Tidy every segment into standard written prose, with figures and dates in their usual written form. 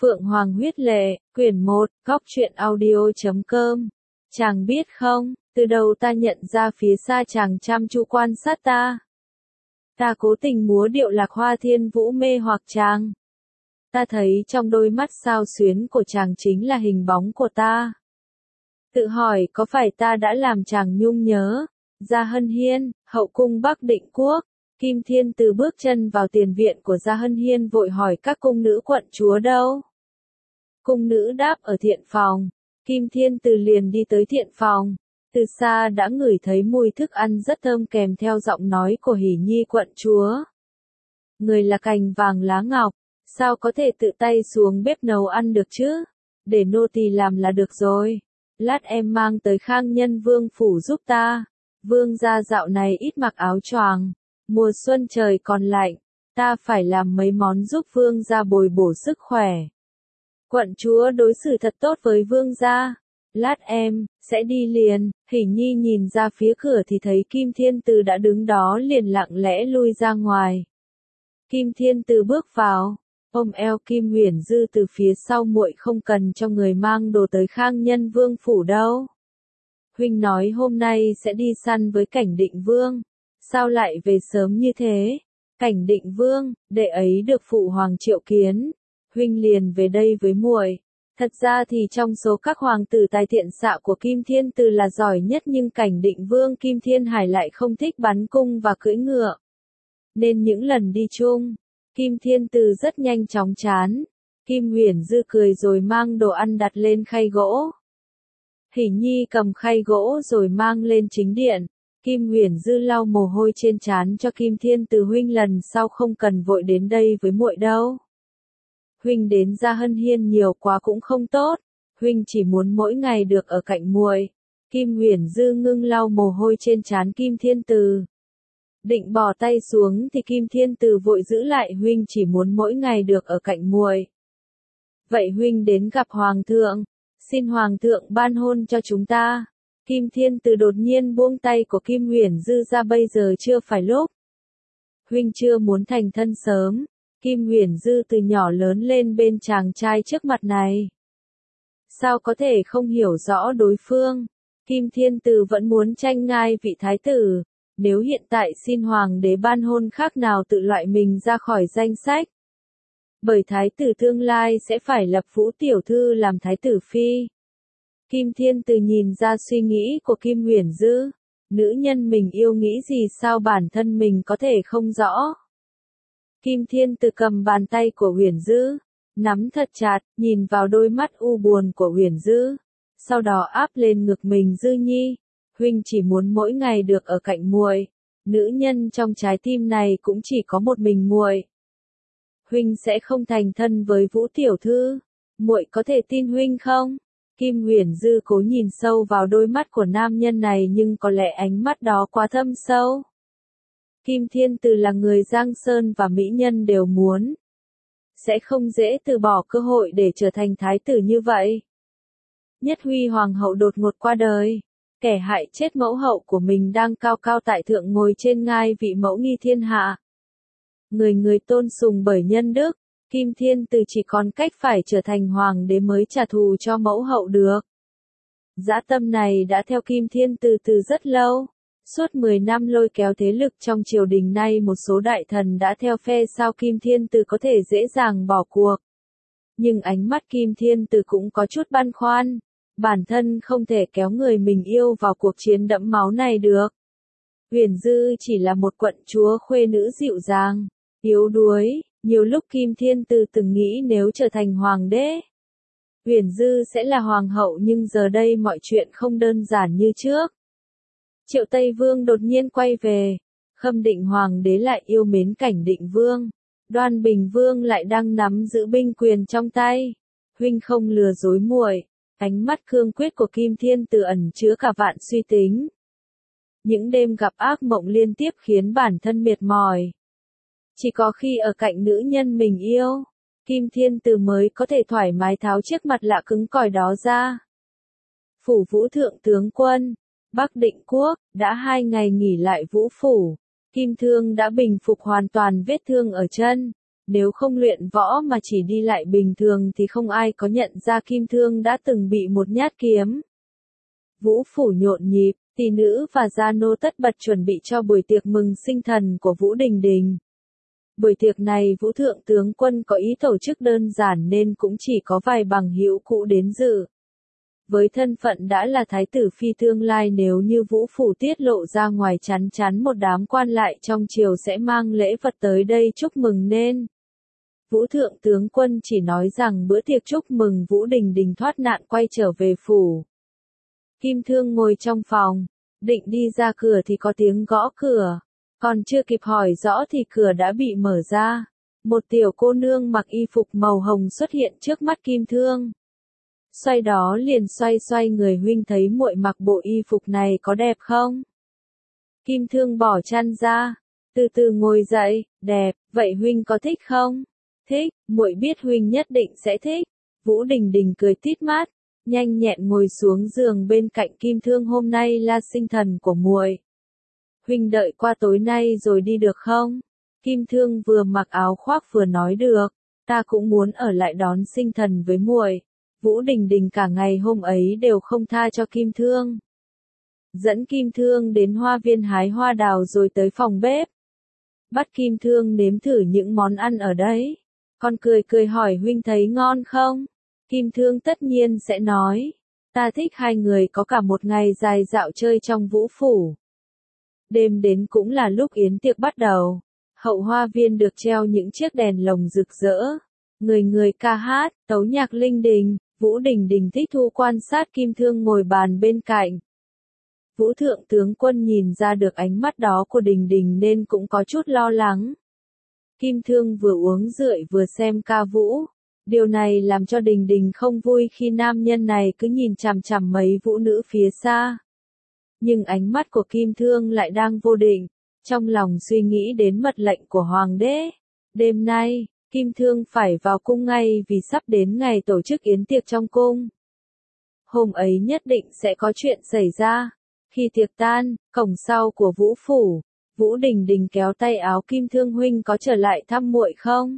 Phượng Hoàng huyết lệ, quyển 1, góc truyện audio.com. Chàng biết không, từ đầu ta nhận ra phía xa chàng chăm chú quan sát ta. Ta cố tình múa điệu lạc hoa thiên vũ mê hoặc chàng. Ta thấy trong đôi mắt sao xuyến của chàng chính là hình bóng của ta. Tự hỏi có phải ta đã làm chàng nhung nhớ. Gia Hân Hiên, hậu cung Bắc Định Quốc. Kim Thiên Từ bước chân vào tiền viện của Gia Hân Hiên vội hỏi các cung nữ quận chúa đâu. Cung nữ đáp ở thiện phòng. Kim Thiên Từ liền đi tới thiện phòng. Từ xa đã ngửi thấy mùi thức ăn rất thơm kèm theo giọng nói của Hỷ Nhi quận chúa. Người là cành vàng lá ngọc, sao có thể tự tay xuống bếp nấu ăn được chứ? Để nô tỳ làm là được rồi. Lát em mang tới Khang Nhân Vương phủ giúp ta. Vương gia dạo này ít mặc áo choàng. Mùa xuân trời còn lạnh, ta phải làm mấy món giúp vương gia bồi bổ sức khỏe. Quận chúa đối xử thật tốt với vương gia. Lát em sẽ đi liền. Hỷ Nhi nhìn ra phía cửa thì thấy Kim Thiên Từ đã đứng đó liền lặng lẽ lui ra ngoài. Kim Thiên Từ bước vào, ôm eo Kim Huyền Dư từ phía sau, muội không cần cho người mang đồ tới Khang Nhân Vương phủ đâu. Huynh nói hôm nay sẽ đi săn với Cảnh Định Vương. Sao lại về sớm như thế? Cảnh Định Vương, đệ ấy được phụ hoàng triệu kiến. Huynh liền về đây với muội. Thật ra thì trong số các hoàng tử tài thiện xạ của Kim Thiên Từ là giỏi nhất, nhưng Cảnh Định Vương Kim Thiên Hải lại không thích bắn cung và cưỡi ngựa. Nên những lần đi chung, Kim Thiên Từ rất nhanh chóng chán. Kim Huyền Dư cười rồi mang đồ ăn đặt lên khay gỗ. Hỷ Nhi cầm khay gỗ rồi mang lên chính điện. Kim Huyền Dư lau mồ hôi trên trán cho Kim Thiên Từ, huynh lần sau không cần vội đến đây với muội đâu. Huynh đến Gia Hân Hiên nhiều quá cũng không tốt, huynh chỉ muốn mỗi ngày được ở cạnh muội. Kim Huyền Dư ngưng lau mồ hôi trên trán Kim Thiên Từ. Định bỏ tay xuống thì Kim Thiên Từ vội giữ lại, huynh chỉ muốn mỗi ngày được ở cạnh muội. Vậy huynh đến gặp hoàng thượng, xin hoàng thượng ban hôn cho chúng ta. Kim Thiên Từ đột nhiên buông tay của Kim Huyền Dư ra, bây giờ chưa phải lúc. Huynh chưa muốn thành thân sớm. Kim Huyền Dư từ nhỏ lớn lên bên chàng trai trước mặt này. Sao có thể không hiểu rõ đối phương? Kim Thiên Từ vẫn muốn tranh ngai vị thái tử. Nếu hiện tại xin hoàng đế ban hôn khác nào tự loại mình ra khỏi danh sách. Bởi thái tử tương lai sẽ phải lập Vũ tiểu thư làm thái tử phi. Kim Thiên Từ nhìn ra suy nghĩ của Kim Huyền Dư. Nữ nhân mình yêu nghĩ gì sao bản thân mình có thể không rõ. Kim Thiên Từ cầm bàn tay của Huyền Dư, nắm thật chặt, nhìn vào đôi mắt u buồn của Huyền Dư. Sau đó áp lên ngực mình, Dư Nhi, huynh chỉ muốn mỗi ngày được ở cạnh muội. Nữ nhân trong trái tim này cũng chỉ có một mình muội. Huynh sẽ không thành thân với Vũ tiểu thư. Muội có thể tin huynh không? Kim Huyền Dư cố nhìn sâu vào đôi mắt của nam nhân này, nhưng có lẽ ánh mắt đó quá thâm sâu. Kim Thiên Từ là người Giang Sơn và mỹ nhân đều muốn. Sẽ không dễ từ bỏ cơ hội để trở thành thái tử như vậy. Nhất Huy hoàng hậu đột ngột qua đời. Kẻ hại chết mẫu hậu của mình đang cao cao tại thượng ngồi trên ngai vị mẫu nghi thiên hạ. Người người tôn sùng bởi nhân đức. Kim Thiên Từ chỉ còn cách phải trở thành hoàng đế mới trả thù cho mẫu hậu được. Dã tâm này đã theo Kim Thiên Từ từ rất lâu. Suốt 10 năm lôi kéo thế lực trong triều đình, nay một số đại thần đã theo phe, sao Kim Thiên Từ có thể dễ dàng bỏ cuộc. Nhưng ánh mắt Kim Thiên Từ cũng có chút băn khoăn. Bản thân không thể kéo người mình yêu vào cuộc chiến đẫm máu này được. Huyền Dư chỉ là một quận chúa khuê nữ dịu dàng, yếu đuối. Nhiều lúc Kim Thiên Từ từng nghĩ nếu trở thành hoàng đế, Huyền Dư sẽ là hoàng hậu, nhưng giờ đây mọi chuyện không đơn giản như trước. Triệu Tây Vương đột nhiên quay về, Khâm Định hoàng đế lại yêu mến Cảnh Định Vương, Đoan Bình Vương lại đang nắm giữ binh quyền trong tay. Huynh không lừa dối muội. Ánh mắt cương quyết của Kim Thiên Từ ẩn chứa cả vạn suy tính. Những đêm gặp ác mộng liên tiếp khiến bản thân mệt mỏi. Chỉ có khi ở cạnh nữ nhân mình yêu, Kim Thiên Từ mới có thể thoải mái tháo chiếc mặt lạ cứng cỏi đó ra. Phủ Vũ thượng tướng quân, Bắc Định Quốc, đã 2 ngày nghỉ lại Vũ phủ. Kim Thương đã bình phục hoàn toàn vết thương ở chân. Nếu không luyện võ mà chỉ đi lại bình thường thì không ai có nhận ra Kim Thương đã từng bị một nhát kiếm. Vũ phủ nhộn nhịp, tỷ nữ và gia nô tất bật chuẩn bị cho buổi tiệc mừng sinh thần của Vũ Đình Đình. Buổi tiệc này Vũ Thượng tướng quân có ý tổ chức đơn giản nên cũng chỉ có vài bằng hữu cũ đến dự. Với thân phận đã là thái tử phi tương lai, nếu như Vũ phủ tiết lộ ra ngoài chắn chắn một đám quan lại trong triều sẽ mang lễ vật tới đây chúc mừng, nên Vũ Thượng tướng quân chỉ nói rằng bữa tiệc chúc mừng Vũ Đình Đình thoát nạn quay trở về phủ. Kim Thương ngồi trong phòng, định đi ra cửa thì có tiếng gõ cửa. Còn chưa kịp hỏi rõ thì cửa đã bị mở ra. Một tiểu cô nương mặc y phục màu hồng xuất hiện trước mắt Kim Thương. Xoay đó liền xoay người, huynh thấy muội mặc bộ y phục này có đẹp không? Kim Thương bỏ chăn ra, từ từ ngồi dậy, đẹp, vậy huynh có thích không? Thích, muội biết huynh nhất định sẽ thích. Vũ Đình Đình cười tít mắt, nhanh nhẹn ngồi xuống giường bên cạnh Kim Thương, hôm nay là sinh thần của muội. Huynh đợi qua tối nay rồi đi được không? Kim Thương vừa mặc áo khoác vừa nói được, ta cũng muốn ở lại đón sinh thần với muội. Vũ Đình Đình cả ngày hôm ấy đều không tha cho Kim Thương. Dẫn Kim Thương đến hoa viên hái hoa đào rồi tới phòng bếp. Bắt Kim Thương nếm thử những món ăn ở đấy. Con cười hỏi huynh thấy ngon không? Kim Thương tất nhiên sẽ nói, ta thích hai người có cả một ngày dài dạo chơi trong Vũ phủ. Đêm đến cũng là lúc yến tiệc bắt đầu. Hậu hoa viên được treo những chiếc đèn lồng rực rỡ. Người ca hát, tấu nhạc linh đình. Vũ Đình Đình thích thú quan sát Kim Thương ngồi bàn bên cạnh. Vũ Thượng tướng quân nhìn ra được ánh mắt đó của Đình Đình nên cũng có chút lo lắng. Kim Thương vừa uống rượu vừa xem ca vũ. Điều này làm cho Đình Đình không vui khi nam nhân này cứ nhìn chằm chằm mấy vũ nữ phía xa. Nhưng ánh mắt của Kim Thương lại đang vô định, trong lòng suy nghĩ đến mật lệnh của Hoàng đế. Đêm nay, Kim Thương phải vào cung ngay vì sắp đến ngày tổ chức yến tiệc trong cung. Hôm ấy nhất định sẽ có chuyện xảy ra. Khi tiệc tan, cổng sau của Vũ phủ, Vũ Đình Đình kéo tay áo Kim Thương, huynh có trở lại thăm muội không?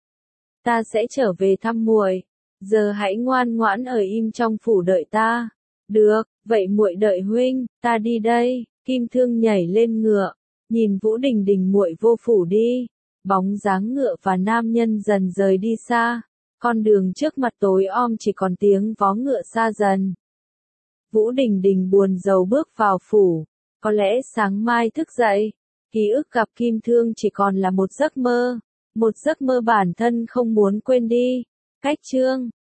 Ta sẽ trở về thăm muội. Giờ hãy ngoan ngoãn ở im trong phủ đợi ta. Được, vậy muội đợi huynh, ta đi đây. Kim Thương nhảy lên ngựa, nhìn Vũ Đình Đình muội vô phủ đi. Bóng dáng ngựa và nam nhân dần rời đi xa. Con đường trước mặt tối om chỉ còn tiếng vó ngựa xa dần. Vũ Đình Đình buồn rầu bước vào phủ. Có lẽ sáng mai thức dậy, ký ức gặp Kim Thương chỉ còn là một giấc mơ. Một giấc mơ bản thân không muốn quên đi. Cách chương